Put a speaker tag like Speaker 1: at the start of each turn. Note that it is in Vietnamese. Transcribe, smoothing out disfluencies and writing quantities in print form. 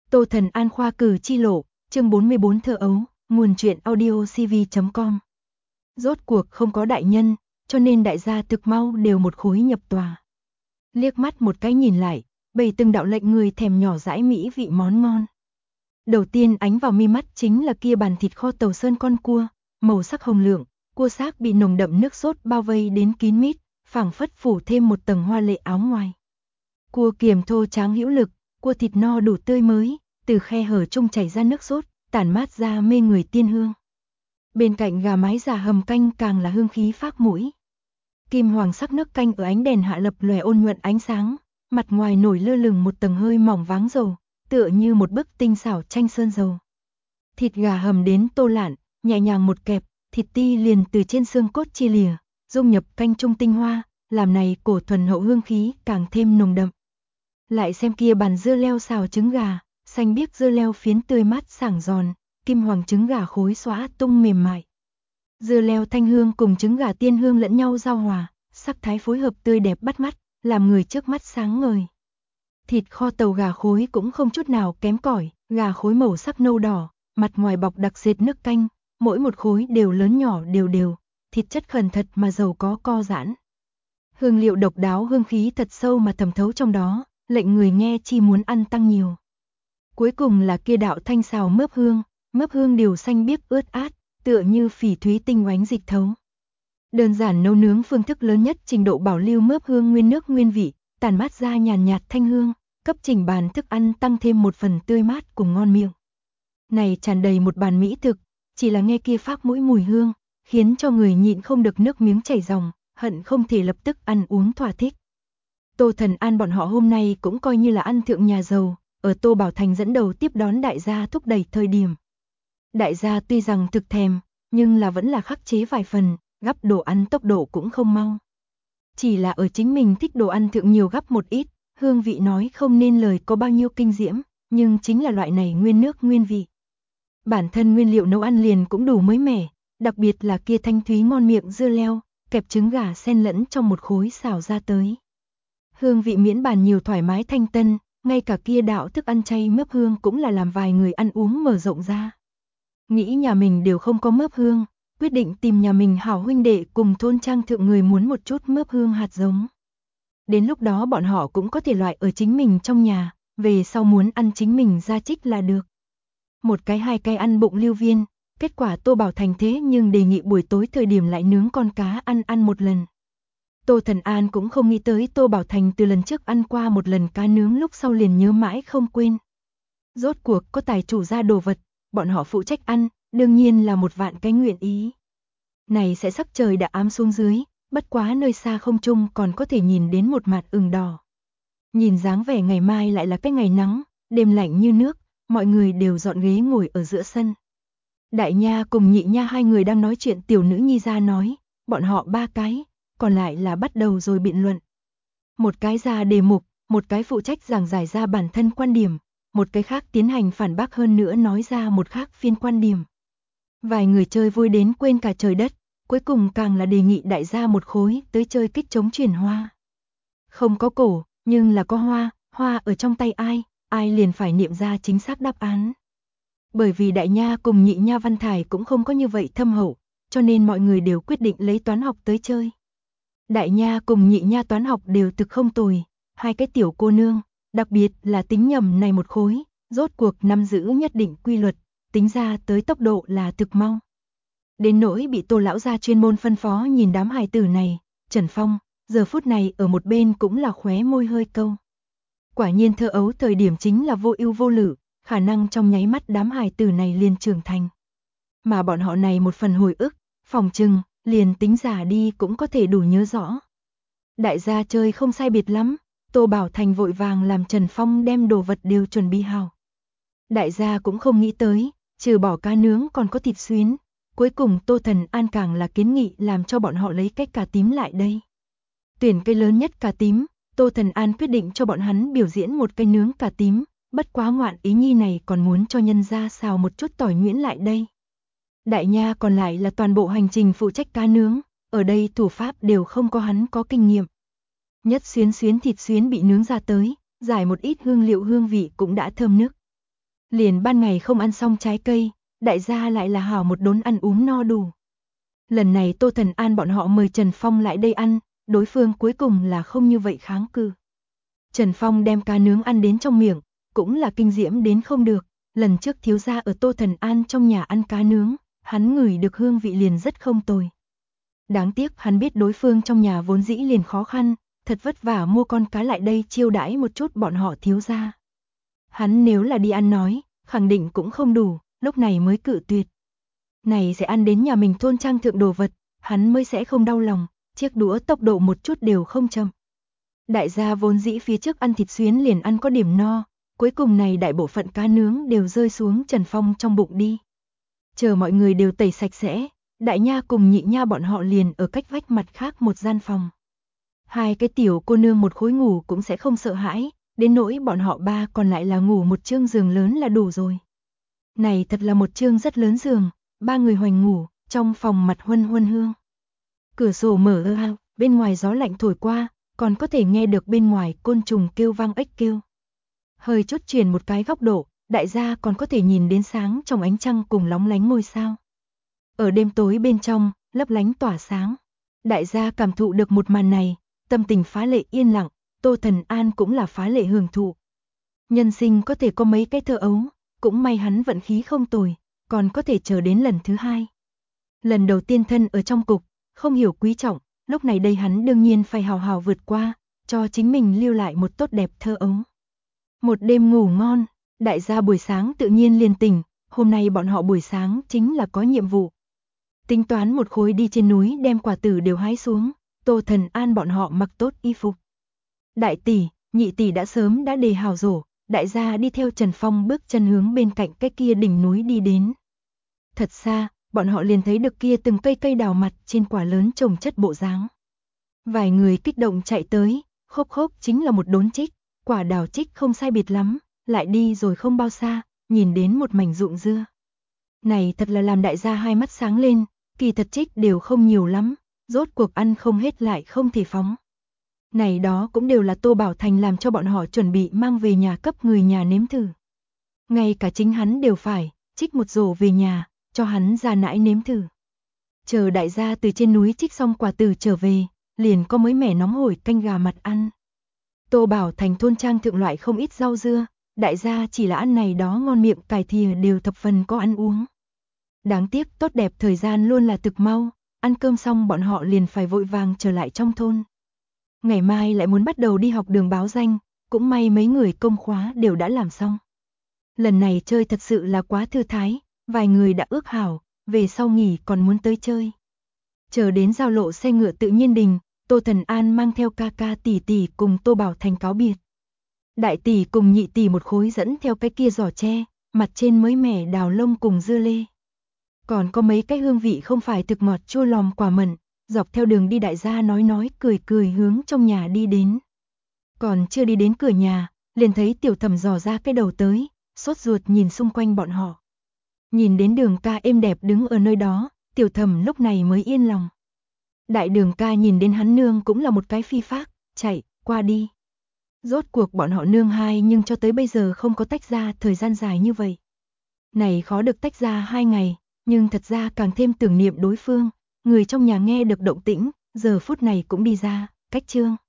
Speaker 1: Tô Thần An khoa cử chi lộ, chương 44 thơ ấu, nguồn truyện audio cv.com. Rốt cuộc không có đại nhân, cho nên đại gia thực mau đều một khối nhập tòa. Liếc mắt một cái nhìn lại, bầy từng đạo lệnh người thèm nhỏ dãi mỹ vị món ngon. Đầu tiên ánh vào mi mắt chính là kia bàn thịt kho tàu sơn con cua, màu sắc hồng lượng, cua xác bị nồng đậm nước sốt bao vây đến kín mít, phảng phất phủ thêm một tầng hoa lệ áo ngoài. Cua kiềm thô tráng hữu lực, cua thịt no đủ tươi mới, từ khe hở trung chảy ra nước sốt, tản mát ra mê người tiên hương. Bên cạnh gà mái già hầm canh càng là hương khí phác mũi. Kim hoàng sắc nước canh ở ánh đèn hạ lập lòe ôn nhuận ánh sáng, mặt ngoài nổi lơ lửng một tầng hơi mỏng váng dầu, tựa như một bức tinh xảo tranh sơn dầu. Thịt gà hầm đến tô lạn, nhẹ nhàng một kẹp, thịt ti liền từ trên xương cốt chia lìa, dung nhập canh trung tinh hoa, làm này cổ thuần hậu hương khí càng thêm nồng đậm. Lại xem kia bàn dưa leo xào trứng gà, xanh biếc dưa leo phiến tươi mát sảng giòn, kim hoàng trứng gà khối xóa tung mềm mại. Dưa leo thanh hương cùng trứng gà tiên hương lẫn nhau giao hòa, sắc thái phối hợp tươi đẹp bắt mắt, làm người trước mắt sáng ngời. Thịt kho tàu gà khối cũng không chút nào kém cỏi, gà khối màu sắc nâu đỏ, mặt ngoài bọc đặc sệt nước canh, mỗi một khối đều lớn nhỏ đều đều, thịt chất khẩn thật mà giàu có co giãn. Hương liệu độc đáo hương khí thật sâu mà thẩm thấu trong đó, lệnh người nghe chi muốn ăn tăng nhiều. Cuối cùng là kia đạo thanh xào mướp hương điều xanh biếc ướt át, tựa như phỉ thúy tinh oánh dịch thấu. Đơn giản nấu nướng phương thức lớn nhất trình độ bảo lưu mướp hương nguyên nước nguyên vị, tản mát ra nhàn nhạt thanh hương, cấp chỉnh bàn thức ăn tăng thêm một phần tươi mát cùng ngon miệng. Này tràn đầy một bàn mỹ thực, chỉ là nghe kia phác mũi mùi hương, khiến cho người nhịn không được nước miếng chảy ròng, hận không thể lập tức ăn uống thỏa thích. Tô Thần An bọn họ hôm nay cũng coi như là ăn thượng nhà giàu, ở Tô Bảo Thành dẫn đầu tiếp đón đại gia thúc đẩy thời điểm. Đại gia tuy rằng thực thèm, nhưng là vẫn là khắc chế vài phần, gắp đồ ăn tốc độ cũng không mau. Chỉ là ở chính mình thích đồ ăn thượng nhiều gắp một ít, hương vị nói không nên lời có bao nhiêu kinh diễm, nhưng chính là loại này nguyên nước nguyên vị. Bản thân nguyên liệu nấu ăn liền cũng đủ mới mẻ, đặc biệt là kia thanh thúy ngon miệng dưa leo, kẹp trứng gà xen lẫn trong một khối xào ra tới. Hương vị miễn bàn nhiều thoải mái thanh tân, ngay cả kia đạo thức ăn chay mướp hương cũng là làm vài người ăn uống mở rộng ra. Nghĩ nhà mình đều không có mướp hương, quyết định tìm nhà mình hảo huynh đệ cùng thôn trang thượng người muốn một chút mướp hương hạt giống. Đến lúc đó bọn họ cũng có thể loại ở chính mình trong nhà, về sau muốn ăn chính mình ra trích là được. Một cái hai cái ăn bụng lưu viên, kết quả Tô Bảo Thành thế nhưng đề nghị buổi tối thời điểm lại nướng con cá ăn một lần. Tô Thần An cũng không nghĩ tới Tô Bảo Thành từ lần trước ăn qua một lần cá nướng lúc sau liền nhớ mãi không quên. Rốt cuộc có tài chủ ra đồ vật, bọn họ phụ trách ăn, đương nhiên là một vạn cái nguyện ý. Này sẽ sắc trời đã ám xuống dưới, bất quá nơi xa không trung còn có thể nhìn đến một mặt ửng đỏ. Nhìn dáng vẻ ngày mai lại là cái ngày nắng, đêm lạnh như nước, mọi người đều dọn ghế ngồi ở giữa sân. Đại nha cùng nhị nha hai người đang nói chuyện, tiểu nữ nhi ra nói, bọn họ ba cái, còn lại là bắt đầu rồi biện luận. Một cái ra đề mục, một cái phụ trách giảng giải ra bản thân quan điểm, một cái khác tiến hành phản bác hơn nữa nói ra một khác phiên quan điểm. Vài người chơi vui đến quên cả trời đất, cuối cùng càng là đề nghị đại gia một khối tới chơi kích chống chuyển hoa. Không có cổ, nhưng là có hoa, hoa ở trong tay ai liền phải niệm ra chính xác đáp án. Bởi vì đại nha cùng nhị nha văn thải cũng không có như vậy thâm hậu, cho nên mọi người đều quyết định lấy toán học tới chơi. Đại nha cùng nhị nha toán học đều thực không tồi, hai cái tiểu cô nương, đặc biệt là tính nhầm này một khối, rốt cuộc nắm giữ nhất định quy luật, tính ra tới tốc độ là thực mau. Đến nỗi bị Tô lão gia chuyên môn phân phó nhìn đám hài tử này, Trần Phong, giờ phút này ở một bên cũng là khóe môi hơi câu. Quả nhiên thơ ấu thời điểm chính là vô ưu vô lự, khả năng trong nháy mắt đám hài tử này liền trưởng thành. Mà bọn họ này một phần hồi ức, phòng trừng, liền tính giả đi cũng có thể đủ nhớ rõ. Đại gia chơi không sai biệt lắm, Tô Bảo Thành vội vàng làm Trần Phong đem đồ vật đều chuẩn bị hào. Đại gia cũng không nghĩ tới, trừ bỏ cá nướng còn có thịt xuyến, cuối cùng Tô Thần An càng là kiến nghị làm cho bọn họ lấy cái cà tím lại đây. Tuyển cây lớn nhất cà tím, Tô Thần An quyết định cho bọn hắn biểu diễn một cây nướng cà tím, bất quá ngoạn ý nhi này còn muốn cho nhân gia xào một chút tỏi nhuyễn lại đây. Đại nha còn lại là toàn bộ hành trình phụ trách cá nướng, ở đây thủ pháp đều không có hắn có kinh nghiệm. Nhất xuyến thịt xuyến bị nướng ra tới, giải một ít hương liệu hương vị cũng đã thơm nức. Liền ban ngày không ăn xong trái cây, đại gia lại là hảo một đốn ăn uống no đủ. Lần này Tô Thần An bọn họ mời Trần Phong lại đây ăn, đối phương cuối cùng là không như vậy kháng cự. Trần Phong đem cá nướng ăn đến trong miệng, cũng là kinh diễm đến không được, lần trước thiếu gia ở Tô Thần An trong nhà ăn cá nướng, hắn ngửi được hương vị liền rất không tồi. Đáng tiếc hắn biết đối phương trong nhà vốn dĩ liền khó khăn, thật vất vả mua con cá lại đây chiêu đãi một chút bọn họ thiếu gia. Hắn nếu là đi ăn nói, khẳng định cũng không đủ, lúc này mới cự tuyệt. Này sẽ ăn đến nhà mình thôn trang thượng đồ vật, hắn mới sẽ không đau lòng, chiếc đũa tốc độ một chút đều không chậm. Đại gia vốn dĩ phía trước ăn thịt xuyến liền ăn có điểm no, cuối cùng này đại bộ phận cá nướng đều rơi xuống Trần Phong trong bụng đi. Chờ mọi người đều tẩy sạch sẽ, đại nha cùng nhị nha bọn họ liền ở cách vách mặt khác một gian phòng. Hai cái tiểu cô nương một khối ngủ cũng sẽ không sợ hãi, đến nỗi bọn họ ba còn lại là ngủ một chương giường lớn là đủ rồi. Này thật là một chương rất lớn giường, ba người hoành ngủ, trong phòng mặt huân huân hương. Cửa sổ mở ra, bên ngoài gió lạnh thổi qua, còn có thể nghe được bên ngoài côn trùng kêu vang ếch kêu. Hơi chút chuyển một cái góc độ, đại gia còn có thể nhìn đến sáng trong ánh trăng cùng lóng lánh ngôi sao. Ở đêm tối bên trong, lấp lánh tỏa sáng. Đại gia cảm thụ được một màn này, tâm tình phá lệ yên lặng, Tô Thần An cũng là phá lệ hưởng thụ. Nhân sinh có thể có mấy cái thơ ấu, cũng may hắn vận khí không tồi, còn có thể chờ đến lần thứ hai. Lần đầu tiên thân ở trong cục, không hiểu quý trọng, lúc này đây hắn đương nhiên phải hào hào vượt qua, cho chính mình lưu lại một tốt đẹp thơ ấu. Một đêm ngủ ngon, đại gia buổi sáng tự nhiên liền tỉnh, hôm nay bọn họ buổi sáng chính là có nhiệm vụ. Tính toán một khối đi trên núi đem quả tử đều hái xuống, Tô Thần An bọn họ mặc tốt y phục. Đại tỷ, nhị tỷ đã sớm đã đề hào rổ, đại gia đi theo Trần Phong bước chân hướng bên cạnh cái kia đỉnh núi đi đến. Thật xa, bọn họ liền thấy được kia từng cây đào mặt trên quả lớn trồng chất bộ dáng. Vài người kích động chạy tới, khốp khốp chính là một đốn trích, quả đào trích không sai biệt lắm, lại đi rồi không bao xa, nhìn đến một mảnh rụng dưa. Này thật là làm đại gia hai mắt sáng lên, kỳ thật trích đều không nhiều lắm, rốt cuộc ăn không hết lại không thể phóng. Này đó cũng đều là Tô Bảo Thành làm cho bọn họ chuẩn bị mang về nhà cấp người nhà nếm thử. Ngay cả chính hắn đều phải, trích một rổ về nhà, cho hắn ra nãi nếm thử. Chờ đại gia từ trên núi trích xong quả tử trở về, liền có mới mẻ nóng hổi canh gà mặt ăn. Tô Bảo Thành thôn trang thượng loại không ít rau dưa, đại gia chỉ là ăn này đó ngon miệng cài thìa đều thập phần có ăn uống. Đáng tiếc tốt đẹp thời gian luôn là thực mau, ăn cơm xong bọn họ liền phải vội vàng trở lại trong thôn. Ngày mai lại muốn bắt đầu đi học đường báo danh, cũng may mấy người công khóa đều đã làm xong. Lần này chơi thật sự là quá thư thái, vài người đã ước hảo, về sau nghỉ còn muốn tới chơi. Chờ đến giao lộ xe ngựa tự nhiên đình, Tô Thần An mang theo ca ca tỷ tỷ cùng Tô Bảo Thành cáo biệt. Đại tỷ cùng nhị tỷ một khối dẫn theo cái kia giỏ tre, mặt trên mới mẻ đào lông cùng dưa lê. Còn có mấy cái hương vị không phải thực ngọt chua lòm quả mận, dọc theo đường đi đại gia nói cười cười hướng trong nhà đi đến. Còn chưa đi đến cửa nhà, liền thấy Tiểu Thẩm dò ra cái đầu tới, sốt ruột nhìn xung quanh bọn họ. Nhìn đến Đường ca êm đẹp đứng ở nơi đó, Tiểu Thẩm lúc này mới yên lòng. Đại Đường ca nhìn đến hắn nương cũng là một cái phi phác, chạy qua đi. Rốt cuộc bọn họ nương hai nhưng cho tới bây giờ không có tách ra thời gian dài như vậy. Này khó được tách ra 2 ngày, nhưng thật ra càng thêm tưởng niệm đối phương, người trong nhà nghe được động tĩnh, giờ phút này cũng đi ra, cách chương.